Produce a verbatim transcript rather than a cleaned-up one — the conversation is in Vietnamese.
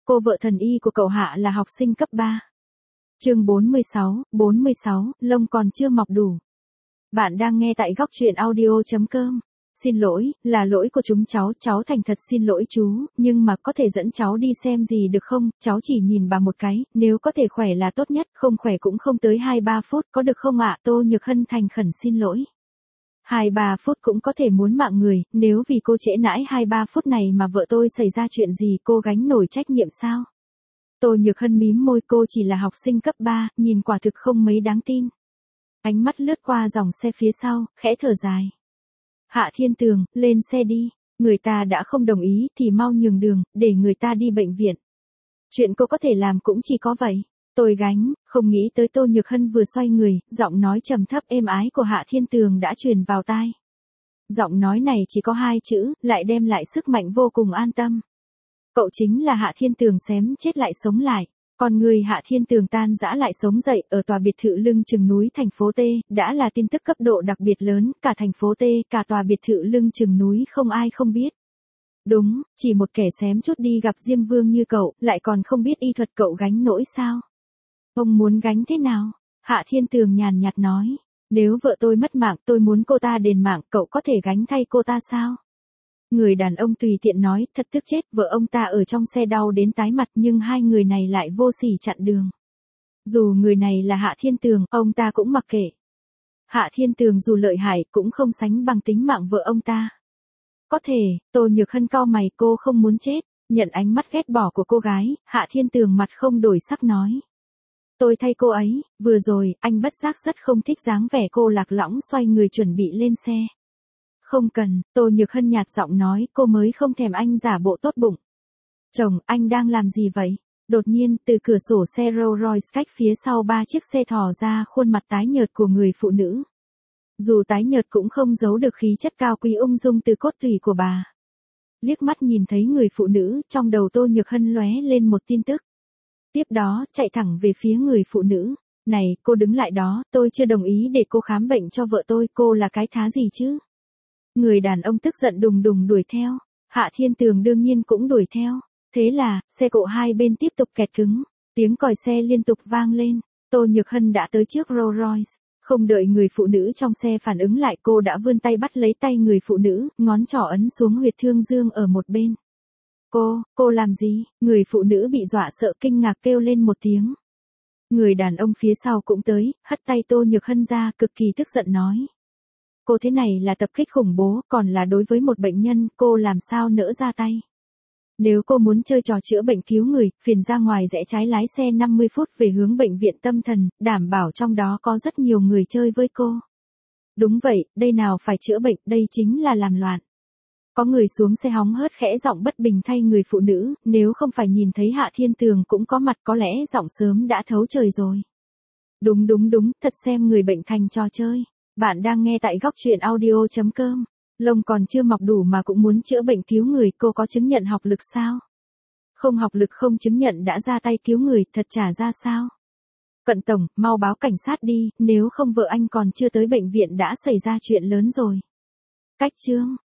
cô vợ thần y của cậu Hạ là học sinh cấp ba. Chương bốn mươi sáu, bốn mươi sáu, lông còn chưa mọc đủ. Bạn đang nghe tại góc truyện audio chấm com. Xin lỗi, là lỗi của chúng cháu, cháu thành thật xin lỗi chú, nhưng mà có thể dẫn cháu đi xem gì được không, cháu chỉ nhìn bà một cái, nếu có thể khỏe là tốt nhất, không khỏe cũng không tới hai ba phút, có được không ạ? Tô Nhược Hân thành khẩn xin lỗi. hai ba phút cũng có thể muốn mạng người, nếu vì cô trễ nãi hai ba phút này mà vợ tôi xảy ra chuyện gì cô gánh nổi trách nhiệm sao? Tô Nhược Hân mím môi, cô chỉ là học sinh cấp ba, nhìn quả thực không mấy đáng tin. Ánh mắt lướt qua dòng xe phía sau, khẽ thở dài. Hạ Thiên Tường, lên xe đi, người ta đã không đồng ý thì mau nhường đường, để người ta đi bệnh viện. Chuyện cô có thể làm cũng chỉ có vậy. Tôi gánh, không nghĩ tới Tô Nhược Hân vừa xoay người, giọng nói trầm thấp êm ái của Hạ Thiên Tường đã truyền vào tai. Giọng nói này chỉ có hai chữ, lại đem lại sức mạnh vô cùng an tâm. Cậu chính là Hạ Thiên Tường xém chết lại sống lại. Còn người Hạ Thiên Tường tan rã lại sống dậy ở tòa biệt thự lưng chừng núi thành phố T, đã là tin tức cấp độ đặc biệt lớn, cả thành phố T, cả tòa biệt thự lưng chừng núi không ai không biết. Đúng, chỉ một kẻ xém chút đi gặp Diêm Vương như cậu, lại còn không biết y thuật, cậu gánh nổi sao? Ông muốn gánh thế nào? Hạ Thiên Tường nhàn nhạt nói. Nếu vợ tôi mất mạng, tôi muốn cô ta đền mạng, cậu có thể gánh thay cô ta sao? Người đàn ông tùy tiện nói, thật tức chết, vợ ông ta ở trong xe đau đến tái mặt nhưng hai người này lại vô sỉ chặn đường. Dù người này là Hạ Thiên Tường, ông ta cũng mặc kệ. Hạ Thiên Tường dù lợi hại cũng không sánh bằng tính mạng vợ ông ta. Có thể, Tô Nhược Hân cau mày, cô không muốn chết, nhận ánh mắt ghét bỏ của cô gái, Hạ Thiên Tường mặt không đổi sắc nói. Tôi thay cô ấy, vừa rồi, anh bất giác rất không thích dáng vẻ cô lạc lõng xoay người chuẩn bị lên xe. Không cần, Tô Nhược Hân nhạt giọng nói, cô mới không thèm anh giả bộ tốt bụng. Chồng, anh đang làm gì vậy? Đột nhiên, từ cửa sổ xe Rolls Royce cách phía sau ba chiếc xe thò ra khuôn mặt tái nhợt của người phụ nữ. Dù tái nhợt cũng không giấu được khí chất cao quý ung dung từ cốt tủy của bà. Liếc mắt nhìn thấy người phụ nữ, trong đầu Tô Nhược Hân lóe lên một tin tức. Tiếp đó, chạy thẳng về phía người phụ nữ. Này, cô đứng lại đó, tôi chưa đồng ý để cô khám bệnh cho vợ tôi, cô là cái thá gì chứ? Người đàn ông tức giận đùng đùng đuổi theo. Hạ Thiên Tường đương nhiên cũng đuổi theo. Thế là, xe cộ hai bên tiếp tục kẹt cứng. Tiếng còi xe liên tục vang lên. Tô Nhược Hân đã tới trước Rolls Royce. Không đợi người phụ nữ trong xe phản ứng lại, cô đã vươn tay bắt lấy tay người phụ nữ, ngón trỏ ấn xuống huyệt thương dương ở một bên. Cô, cô làm gì? Người phụ nữ bị dọa sợ kinh ngạc kêu lên một tiếng. Người đàn ông phía sau cũng tới, hất tay Tô Nhược Hân ra, cực kỳ tức giận nói. Cô thế này là tập kích khủng bố, còn là đối với một bệnh nhân, cô làm sao nỡ ra tay. Nếu cô muốn chơi trò chữa bệnh cứu người, phiền ra ngoài rẽ trái lái xe năm mươi phút về hướng bệnh viện tâm thần, đảm bảo trong đó có rất nhiều người chơi với cô. Đúng vậy, đây nào phải chữa bệnh, đây chính là làm loạn. Có người xuống xe hóng hớt khẽ giọng bất bình thay người phụ nữ, nếu không phải nhìn thấy Hạ Thiên Tường cũng có mặt có lẽ giọng sớm đã thấu trời rồi. Đúng đúng đúng, thật xem người bệnh thành trò chơi. Bạn đang nghe tại góc truyện audio chấm com. Lông còn chưa mọc đủ mà cũng muốn chữa bệnh cứu người, cô có chứng nhận học lực sao? Không học lực không chứng nhận đã ra tay cứu người, thật trả ra sao? Cận tổng, mau báo cảnh sát đi, nếu không vợ anh còn chưa tới bệnh viện đã xảy ra chuyện lớn rồi. Cách chương.